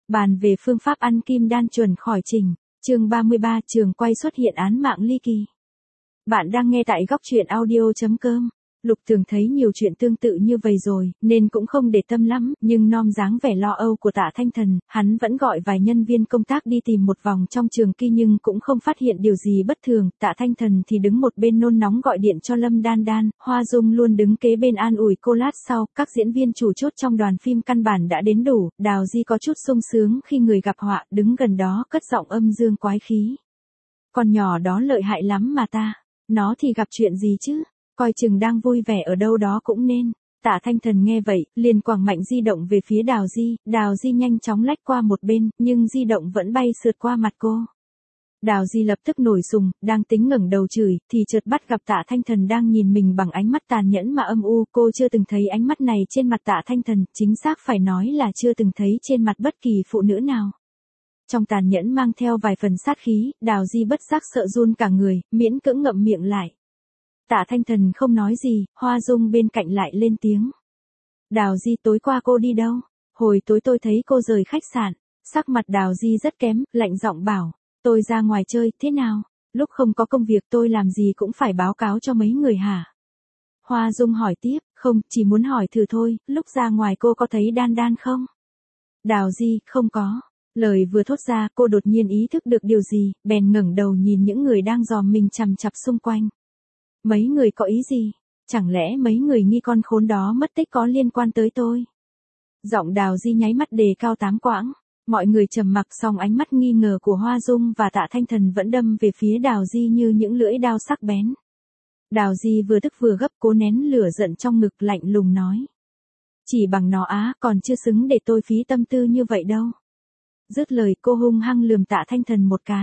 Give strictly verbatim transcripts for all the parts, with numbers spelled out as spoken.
Bàn về phương pháp ăn kim đan chuẩn khỏi trình. Chương ba mươi ba, trường quay xuất hiện án mạng ly kỳ. Bạn đang nghe tại góc truyện audio chấm com. Lục Thường thấy nhiều chuyện tương tự như vậy rồi, nên cũng không để tâm lắm, nhưng nom dáng vẻ lo âu của Tạ Thanh Thần, hắn vẫn gọi vài nhân viên công tác đi tìm một vòng trong trường kỳ nhưng cũng không phát hiện điều gì bất thường. Tạ Thanh Thần thì đứng một bên nôn nóng gọi điện cho Lâm Đan Đan, Hoa Dung luôn đứng kế bên an ủi cô. Lát sau, các diễn viên chủ chốt trong đoàn phim căn bản đã đến đủ, Đào Di có chút sung sướng khi người gặp họa, đứng gần đó cất giọng âm dương quái khí. Con nhỏ đó lợi hại lắm mà ta, nó thì gặp chuyện gì chứ? Coi chừng đang vui vẻ ở đâu đó cũng nên. Tạ Thanh Thần nghe vậy, liền quẳng mạnh di động về phía Đào Di, Đào Di nhanh chóng lách qua một bên, nhưng di động vẫn bay sượt qua mặt cô. Đào Di lập tức nổi sùng, đang tính ngẩng đầu chửi, thì chợt bắt gặp Tạ Thanh Thần đang nhìn mình bằng ánh mắt tàn nhẫn mà âm u. Cô chưa từng thấy ánh mắt này trên mặt Tạ Thanh Thần, chính xác phải nói là chưa từng thấy trên mặt bất kỳ phụ nữ nào. Trong tàn nhẫn mang theo vài phần sát khí, Đào Di bất giác sợ run cả người, miễn cưỡng ngậm miệng lại. Tạ Thanh Thần không nói gì, Hoa Dung bên cạnh lại lên tiếng. Đào Di, tối qua cô đi đâu? Hồi tối tôi thấy cô rời khách sạn. Sắc mặt Đào Di rất kém, lạnh giọng bảo. Tôi ra ngoài chơi, thế nào? Lúc không có công việc tôi làm gì cũng phải báo cáo cho mấy người hả? Hoa Dung hỏi tiếp, không, chỉ muốn hỏi thử thôi, lúc ra ngoài cô có thấy Đan Đan không? Đào Di, không có. Lời vừa thốt ra, cô đột nhiên ý thức được điều gì, bèn ngẩng đầu nhìn những người đang dòm mình chằm chằm xung quanh. Mấy người có ý gì? Chẳng lẽ mấy người nghi con khốn đó mất tích có liên quan tới tôi? Giọng Đào Di nháy mắt đề cao tám quãng. Mọi người trầm mặc, song ánh mắt nghi ngờ của Hoa Dung và Tạ Thanh Thần vẫn đâm về phía Đào Di như những lưỡi dao sắc bén. Đào Di vừa tức vừa gấp, cố nén lửa giận trong ngực, lạnh lùng nói. Chỉ bằng nó á, còn chưa xứng để tôi phí tâm tư như vậy đâu. Dứt lời, cô hung hăng lườm Tạ Thanh Thần một cái.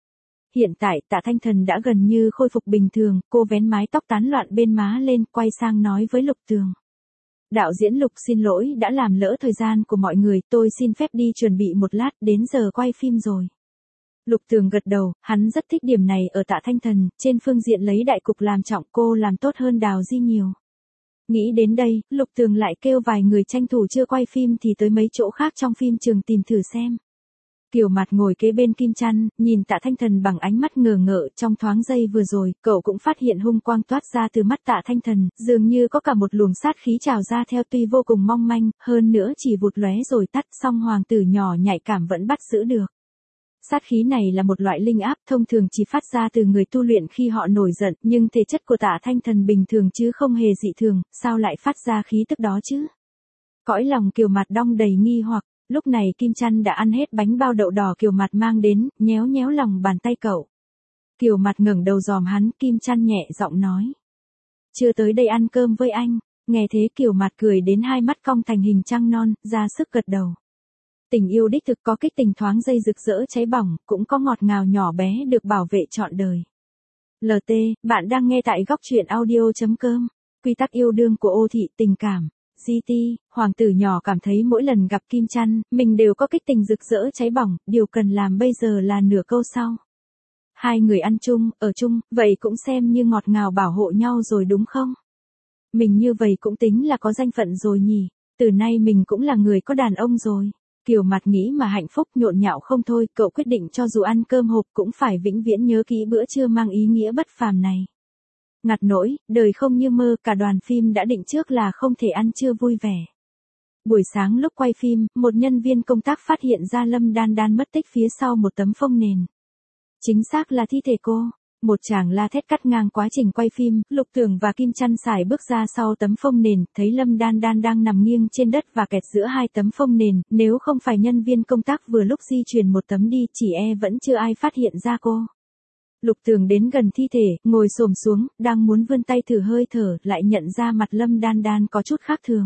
Hiện tại Tạ Thanh Thần đã gần như khôi phục bình thường, cô vén mái tóc tán loạn bên má lên, quay sang nói với Lục Tường. Đạo diễn Lục, xin lỗi đã làm lỡ thời gian của mọi người, tôi xin phép đi chuẩn bị một lát, đến giờ quay phim rồi. Lục Tường gật đầu, hắn rất thích điểm này ở Tạ Thanh Thần, trên phương diện lấy đại cục làm trọng, cô làm tốt hơn Đào Di nhiều. Nghĩ đến đây, Lục Tường lại kêu vài người tranh thủ chưa quay phim thì tới mấy chỗ khác trong phim trường tìm thử xem. Kiều Mạt ngồi kế bên Kim Chăn, nhìn Tạ Thanh Thần bằng ánh mắt ngờ ngợ. Trong thoáng giây vừa rồi, cậu cũng phát hiện hung quang toát ra từ mắt Tạ Thanh Thần, dường như có cả một luồng sát khí trào ra theo, tuy vô cùng mong manh, hơn nữa chỉ vụt lóe rồi tắt, song hoàng tử nhỏ nhạy cảm vẫn bắt giữ được. Sát khí này là một loại linh áp, thông thường chỉ phát ra từ người tu luyện khi họ nổi giận, nhưng thể chất của Tạ Thanh Thần bình thường chứ không hề dị thường, sao lại phát ra khí tức đó chứ? Cõi lòng Kiều Mạt đong đầy nghi hoặc. Lúc này Kim Chăn đã ăn hết bánh bao đậu đỏ Kiều Mạt mang đến, nhéo nhéo lòng bàn tay cậu. Kiều Mạt ngẩng đầu dòm hắn, Kim Chăn nhẹ giọng nói. Chưa tới đây ăn cơm với anh. Nghe thế Kiều Mạt cười đến hai mắt cong thành hình trăng non, ra sức gật đầu. Tình yêu đích thực có kích tình thoáng giây rực rỡ cháy bỏng, cũng có ngọt ngào nhỏ bé được bảo vệ trọn đời. lờ tê, bạn đang nghe tại góc truyện audio chấm com. Quy tắc yêu đương của Ô Thị, tình cảm. giê tê, hoàng tử nhỏ cảm thấy mỗi lần gặp Kim Chăn, mình đều có kích tình rực rỡ cháy bỏng, điều cần làm bây giờ là nửa câu sau. Hai người ăn chung, ở chung, vậy cũng xem như ngọt ngào bảo hộ nhau rồi đúng không? Mình như vậy cũng tính là có danh phận rồi nhỉ, từ nay mình cũng là người có đàn ông rồi. Kiều Mạt nghĩ mà hạnh phúc, nhộn nhạo không thôi, cậu quyết định cho dù ăn cơm hộp cũng phải vĩnh viễn nhớ kỹ bữa trưa mang ý nghĩa bất phàm này. Ngặt nỗi, đời không như mơ, cả đoàn phim đã định trước là không thể ăn trưa vui vẻ. Buổi sáng lúc quay phim, một nhân viên công tác phát hiện ra Lâm Đan Đan mất tích phía sau một tấm phông nền. Chính xác là thi thể cô. Một chàng la thét cắt ngang quá trình quay phim, Lục Tường và Kim Chăn sải bước ra sau tấm phông nền, thấy Lâm Đan Đan đang nằm nghiêng trên đất và kẹt giữa hai tấm phông nền, nếu không phải nhân viên công tác vừa lúc di chuyển một tấm đi, chỉ e vẫn chưa ai phát hiện ra cô. Lục Tường đến gần thi thể, ngồi xổm xuống, đang muốn vươn tay thử hơi thở, lại nhận ra mặt Lâm Đan Đan có chút khác thường.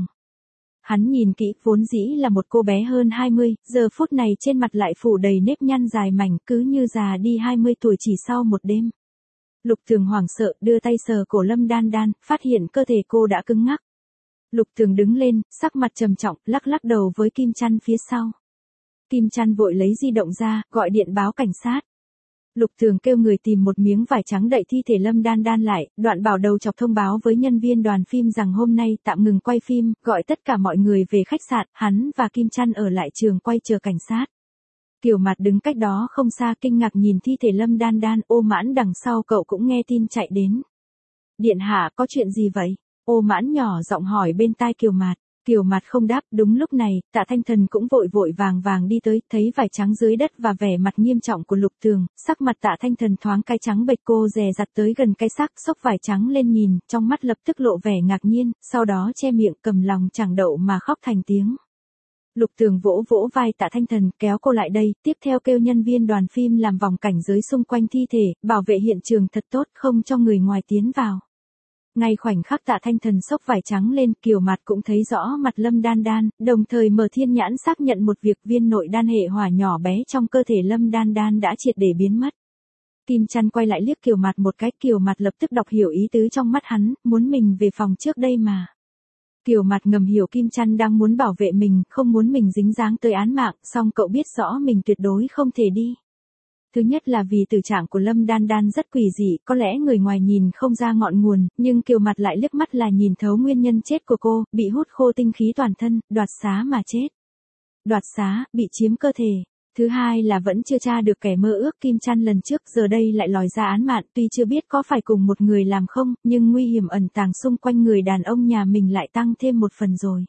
Hắn nhìn kỹ, vốn dĩ là một cô bé hơn hai mươi, giờ phút này trên mặt lại phủ đầy nếp nhăn dài mảnh, cứ như già đi hai mươi tuổi chỉ sau một đêm. Lục Tường hoảng sợ, đưa tay sờ cổ Lâm Đan Đan, phát hiện cơ thể cô đã cứng ngắc. Lục Tường đứng lên, sắc mặt trầm trọng, lắc lắc đầu với Kim Chăn phía sau. Kim Chăn vội lấy di động ra, gọi điện báo cảnh sát. Lục Thường kêu người tìm một miếng vải trắng đậy thi thể Lâm Đan Đan lại, đoạn bảo đầu chọc thông báo với nhân viên đoàn phim rằng hôm nay tạm ngừng quay phim, gọi tất cả mọi người về khách sạn, hắn và Kim Chăn ở lại trường quay chờ cảnh sát. Kiều Mạt đứng cách đó không xa kinh ngạc nhìn thi thể Lâm Đan Đan, Ô Mãn đằng sau cậu cũng nghe tin chạy đến. Điện hạ có chuyện gì vậy? Ô Mãn nhỏ giọng hỏi bên tai Kiều Mạt. Kiều Mạt không đáp, đúng lúc này, Tạ Thanh Thần cũng vội vội vàng vàng đi tới, thấy vải trắng dưới đất và vẻ mặt nghiêm trọng của Lục Thường, sắc mặt Tạ Thanh Thần thoáng cái trắng bệch, cô dè dặt tới gần cái xác, xốc vải trắng lên nhìn, trong mắt lập tức lộ vẻ ngạc nhiên, sau đó che miệng cầm lòng chẳng đậu mà khóc thành tiếng. Lục Thường vỗ vỗ vai Tạ Thanh Thần, kéo cô lại đây, tiếp theo kêu nhân viên đoàn phim làm vòng cảnh giới xung quanh thi thể, bảo vệ hiện trường thật tốt, không cho người ngoài tiến vào. Ngay khoảnh khắc Tạ Thanh Thần xốc vải trắng lên, Kiều Mạt cũng thấy rõ mặt Lâm Đan Đan, đồng thời mở thiên nhãn xác nhận một việc, viên nội đan hệ hỏa nhỏ bé trong cơ thể Lâm Đan Đan đã triệt để biến mất. Kim Chăn quay lại liếc Kiều Mạt một cái, Kiều Mạt lập tức đọc hiểu ý tứ trong mắt hắn, muốn mình về phòng trước đây mà. Kiều Mạt ngầm hiểu Kim Chăn đang muốn bảo vệ mình, không muốn mình dính dáng tới án mạng, song cậu biết rõ mình tuyệt đối không thể đi. Thứ nhất là vì tử trạng của Lâm Đan Đan rất quỷ dị, có lẽ người ngoài nhìn không ra ngọn nguồn, nhưng Kiều Mạt lại liếc mắt là nhìn thấu nguyên nhân chết của cô, bị hút khô tinh khí toàn thân, đoạt xá mà chết. Đoạt xá, bị chiếm cơ thể. Thứ hai là vẫn chưa tra được kẻ mơ ước Kim Chăn lần trước, giờ đây lại lòi ra án mạng, tuy chưa biết có phải cùng một người làm không, nhưng nguy hiểm ẩn tàng xung quanh người đàn ông nhà mình lại tăng thêm một phần rồi.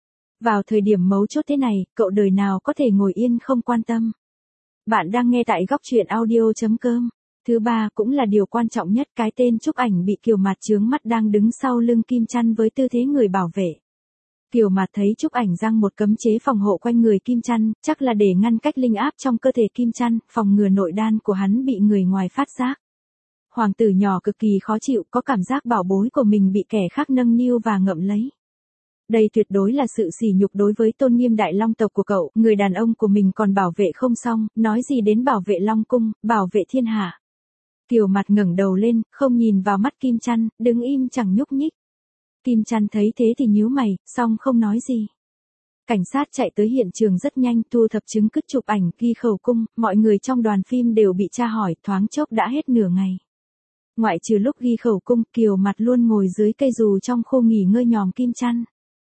Vào thời điểm mấu chốt thế này, cậu đời nào có thể ngồi yên không quan tâm. Bạn đang nghe tại góc truyện audio.com. Thứ ba cũng là điều quan trọng nhất, cái tên Trúc Ảnh bị Kiều Mạt chướng mắt đang đứng sau lưng Kim Chăn với tư thế người bảo vệ. Kiều Mạt thấy Trúc Ảnh giăng một cấm chế phòng hộ quanh người Kim Chăn, chắc là để ngăn cách linh áp trong cơ thể Kim Chăn, phòng ngừa nội đan của hắn bị người ngoài phát giác. Hoàng tử nhỏ cực kỳ khó chịu, có cảm giác bảo bối của mình bị kẻ khác nâng niu và ngậm lấy. Đây tuyệt đối là sự sỉ nhục đối với tôn nghiêm đại long tộc của cậu, người đàn ông của mình còn bảo vệ không xong, nói gì đến bảo vệ Long Cung, bảo vệ thiên hạ. Kiều Mạt ngẩng đầu lên, không nhìn vào mắt Kim Chăn, đứng im chẳng nhúc nhích. Kim Chăn thấy thế thì nhíu mày, song không nói gì. Cảnh sát chạy tới hiện trường rất nhanh, thu thập chứng cứ, chụp ảnh, ghi khẩu cung, mọi người trong đoàn phim đều bị tra hỏi, thoáng chốc đã hết nửa ngày. Ngoại trừ lúc ghi khẩu cung, Kiều Mạt luôn ngồi dưới cây dù trong khu nghỉ ngơi nhòm Kim Chăn.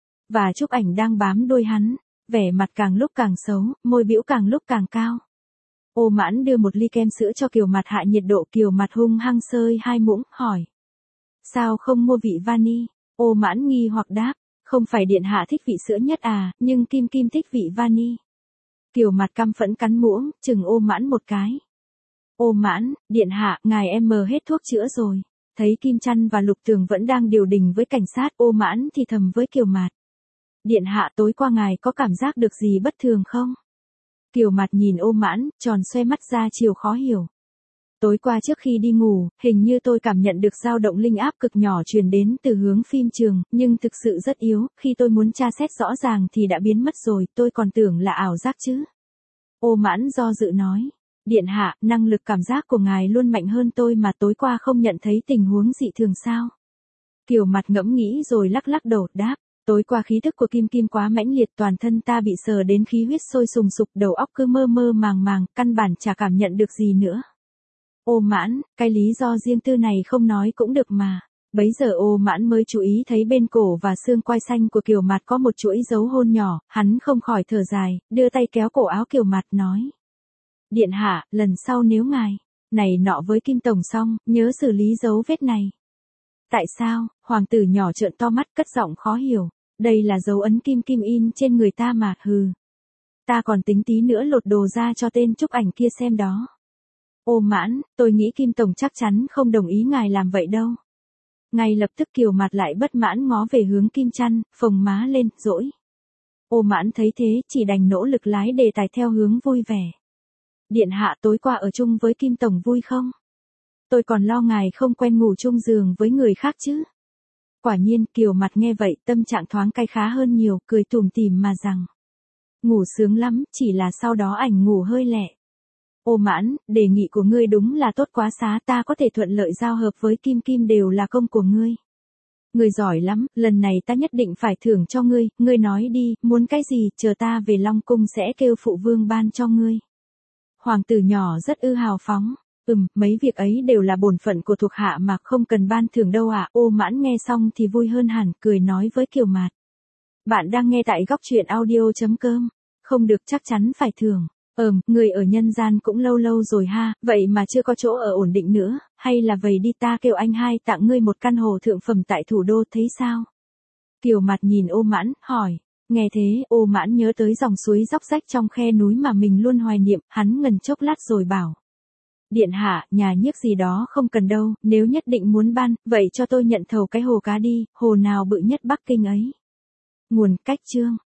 Và Trúc Ảnh đang bám đuôi hắn, vẻ mặt càng lúc càng xấu, môi bĩu càng lúc càng cao. Ô Mãn đưa một ly kem sữa cho Kiều Mạt hạ nhiệt độ, Kiều Mạt hung hăng sơi hai muỗng, hỏi. Sao không mua vị vani? Ô Mãn nghi hoặc đáp, không phải điện hạ thích vị sữa nhất à, nhưng Kim Kim thích vị vani. Kiều Mạt căm phẫn cắn muỗng, chừng Ô Mãn một cái. Ô Mãn, điện hạ, ngài em mờ hết thuốc chữa rồi. Thấy Kim Chăn và Lục Thường vẫn đang điều đình với cảnh sát, Ô Mãn thì thầm với Kiều Mạt. Điện hạ, tối qua ngài có cảm giác được gì bất thường không? Kiều Mạt nhìn Ô Mãn, tròn xoe mắt ra chiều khó hiểu. Tối qua trước khi đi ngủ, hình như tôi cảm nhận được dao động linh áp cực nhỏ truyền đến từ hướng phim trường, nhưng thực sự rất yếu, khi tôi muốn tra xét rõ ràng thì đã biến mất rồi, tôi còn tưởng là ảo giác chứ. Ô Mãn do dự nói. Điện hạ, năng lực cảm giác của ngài luôn mạnh hơn tôi mà, tối qua không nhận thấy tình huống dị thường sao? Kiều Mạt ngẫm nghĩ rồi lắc lắc đầu, đáp. Tối qua khí thức của Kim Kim quá mãnh liệt, toàn thân ta bị sờ đến khí huyết sôi sùng sục, đầu óc cứ mơ mơ màng màng, căn bản chả cảm nhận được gì nữa. Ô Mãn, cái lý do riêng tư này không nói cũng được mà. Bấy giờ Ô Mãn mới chú ý thấy bên cổ và xương quai xanh của Kiều Mạt có một chuỗi dấu hôn nhỏ, hắn không khỏi thở dài, đưa tay kéo cổ áo Kiều Mạt nói. Điện hạ, lần sau nếu ngài, này nọ với Kim Tổng xong, nhớ xử lý dấu vết này. Tại sao? Hoàng tử nhỏ trợn to mắt, cất giọng khó hiểu. Đây là dấu ấn Kim Kim in trên người ta mà, hừ. Ta còn tính tí nữa lột đồ ra cho tên Trúc Ảnh kia xem đó. Ô Mãn, tôi nghĩ Kim Tổng chắc chắn không đồng ý ngài làm vậy đâu. Ngay lập tức Kiều Mạt lại bất mãn ngó về hướng Kim Chăn, phồng má lên, dỗi. Ô Mãn thấy thế, chỉ đành nỗ lực lái đề tài theo hướng vui vẻ. Điện hạ, tối qua ở chung với Kim Tổng vui không? Tôi còn lo ngài không quen ngủ chung giường với người khác chứ. Quả nhiên, Kiều Mạt nghe vậy, tâm trạng thoáng cay khá hơn nhiều, cười tủm tỉm mà rằng. Ngủ sướng lắm, chỉ là sau đó ảnh ngủ hơi lẹ. Ô Mãn, đề nghị của ngươi đúng là tốt quá xá, ta có thể thuận lợi giao hợp với Kim Kim đều là công của ngươi. Ngươi giỏi lắm, lần này ta nhất định phải thưởng cho ngươi, ngươi nói đi, muốn cái gì, chờ ta về Long Cung sẽ kêu phụ vương ban cho ngươi. Hoàng tử nhỏ rất ư hào phóng. Ừm, mấy việc ấy đều là bổn phận của thuộc hạ mà không cần ban thưởng đâu ạ. Ô Mãn nghe xong thì vui hơn hẳn, cười nói với Kiều Mạt. Bạn đang nghe tại góc truyện audio.com. Không được chắc chắn phải thưởng. Ừm, người ở nhân gian cũng lâu lâu rồi ha, vậy mà chưa có chỗ ở ổn định nữa, hay là vậy đi ta kêu anh hai tặng ngươi một căn hộ thượng phẩm tại thủ đô thấy sao? Kiều Mạt nhìn Ô Mãn, hỏi. Nghe thế, Ô Mãn nhớ tới dòng suối róc rách trong khe núi mà mình luôn hoài niệm, hắn ngần chốc lát rồi bảo. Điện hạ, nhà nhiếc gì đó không cần đâu, nếu nhất định muốn ban, vậy cho tôi nhận thầu cái hồ cá đi, hồ nào bự nhất Bắc Kinh ấy. Nguồn cách chương.